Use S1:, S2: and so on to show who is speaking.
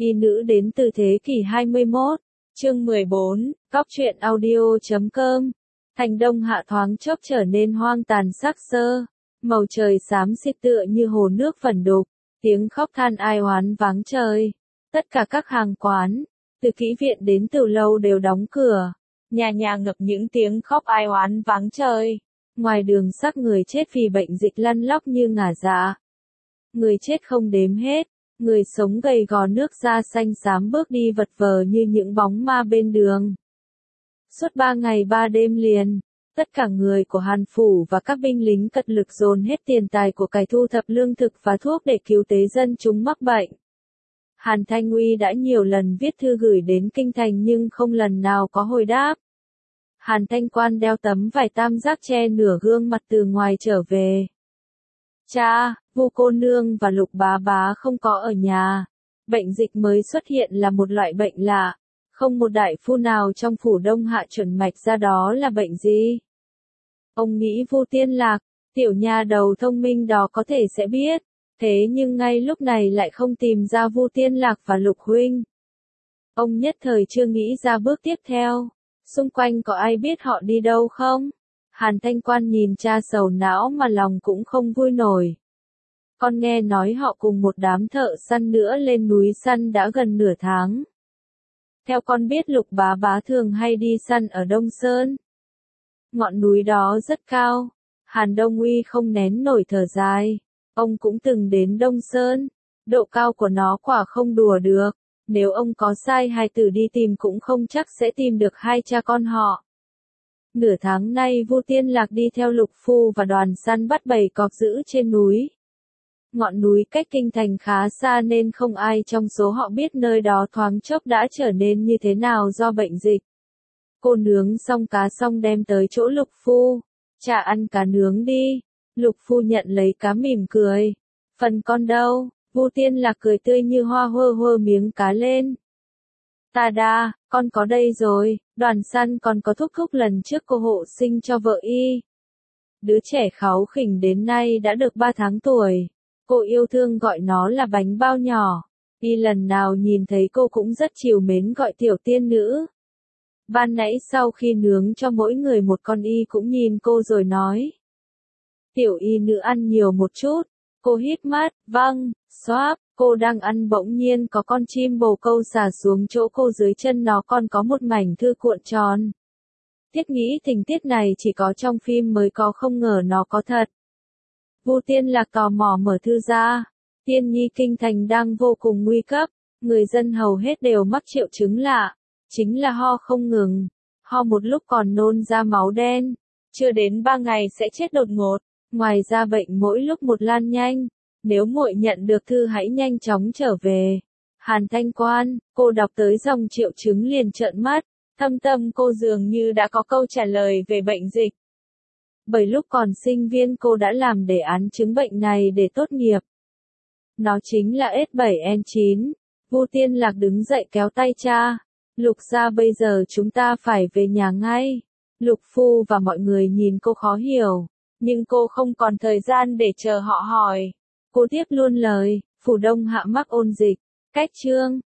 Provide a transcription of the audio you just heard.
S1: Y nữ đến từ thế kỷ 21. Chương 14, Cóc truyện audio.com. Thành đông hạ thoáng chốc trở nên hoang tàn xác xơ, màu trời xám xịt tựa như hồ nước vẩn đục, tiếng khóc than ai oán váng trời. Tất cả các hàng quán, từ kỹ viện đến từ lâu đều đóng cửa, nhà nhà ngập những tiếng khóc ai oán váng trời. Ngoài đường xác người chết vì bệnh dịch lăn lóc như ngả dạ. Người chết không đếm hết, người sống gầy gò nước da xanh xám bước đi vật vờ như những bóng ma bên đường. Suốt 3 ngày 3 đêm liền, tất cả người của Hàn Phủ và các binh lính cật lực dồn hết tiền tài của cải thu thập lương thực và thuốc để cứu tế dân chúng mắc bệnh. Hàn Thanh Uy đã nhiều lần viết thư gửi đến kinh thành nhưng không lần nào có hồi đáp. Hàn Thanh Quan đeo tấm vải tam giác che nửa gương mặt từ ngoài trở về. Cha, Vu cô nương và Lục bá bá không có ở nhà. Bệnh dịch mới xuất hiện là một loại bệnh lạ. Không một đại phu nào trong phủ Đông Hạ chuẩn mạch ra đó là bệnh gì. Ông nghĩ Vu Tiên Lạc, tiểu nha đầu thông minh đó có thể sẽ biết. Thế nhưng ngay lúc này lại không tìm ra Vu Tiên Lạc và Lục huynh. Ông nhất thời chưa nghĩ ra bước tiếp theo. Xung quanh có ai biết họ đi đâu không? Hàn Thanh Quan nhìn cha sầu não mà lòng cũng không vui nổi. Con nghe nói họ cùng một đám thợ săn nữa lên núi săn đã gần nửa tháng. Theo con biết Lục bá bá thường hay đi săn ở Đông Sơn. Ngọn núi đó rất cao. Hàn Đông Uy không nén nổi thở dài. Ông cũng từng đến Đông Sơn. Độ cao của nó quả không đùa được. Nếu ông có sai hài tử đi tìm cũng không chắc sẽ tìm được hai cha con họ. Nửa tháng nay Vu Tiên Lạc đi theo Lục Phu và đoàn săn bắt bầy cọp dữ trên núi. Ngọn núi cách kinh thành khá xa nên không ai trong số họ biết nơi đó thoáng chốc đã trở nên như thế nào do bệnh dịch. Cô nướng xong cá xong đem tới chỗ Lục Phu. Cha ăn cá nướng đi. Lục Phu nhận lấy cá mỉm cười. Phần con đâu? Vu Tiên Lạc cười tươi như hoa hơ hơ miếng cá lên. Ta đa, con có đây rồi, đoàn săn còn có thúc thúc lần trước cô hộ sinh cho vợ y. Đứa trẻ kháu khỉnh đến nay đã được 3 tháng tuổi. Cô yêu thương gọi nó là bánh bao nhỏ. Y lần nào nhìn thấy cô cũng rất trìu mến gọi tiểu tiên nữ. Ban nãy sau khi nướng cho mỗi người một con y cũng nhìn cô rồi nói. Tiểu y nữ ăn nhiều một chút. Cô hít mắt, vâng, xoáp, cô đang ăn bỗng nhiên có con chim bồ câu xả xuống chỗ cô dưới chân nó còn có một mảnh thư cuộn tròn. Thiết nghĩ tình tiết này chỉ có trong phim mới có không ngờ nó có thật. Vu Tiên Lạc tò mò mở thư ra. Tiên nhi kinh thành đang vô cùng nguy cấp, người dân hầu hết đều mắc triệu chứng lạ, chính là ho không ngừng, ho một lúc còn nôn ra máu đen, chưa đến 3 ngày sẽ chết đột ngột. Ngoài ra bệnh mỗi lúc một lan nhanh, nếu muội nhận được thư hãy nhanh chóng trở về. Hàn Thanh Quan, cô đọc tới dòng triệu chứng liền trợn mắt, thâm tâm cô dường như đã có câu trả lời về bệnh dịch. Bởi lúc còn sinh viên cô đã làm đề án chứng bệnh này để tốt nghiệp. Nó chính là S7N9. Vu Tiên Lạc đứng dậy kéo tay cha. Lục gia bây giờ chúng ta phải về nhà ngay. Lục Phu và mọi người nhìn cô khó hiểu. Nhưng cô không còn thời gian để chờ họ hỏi. Cô tiếp luôn lời, phủ Đông Hạ mắc ôn dịch. Cách chương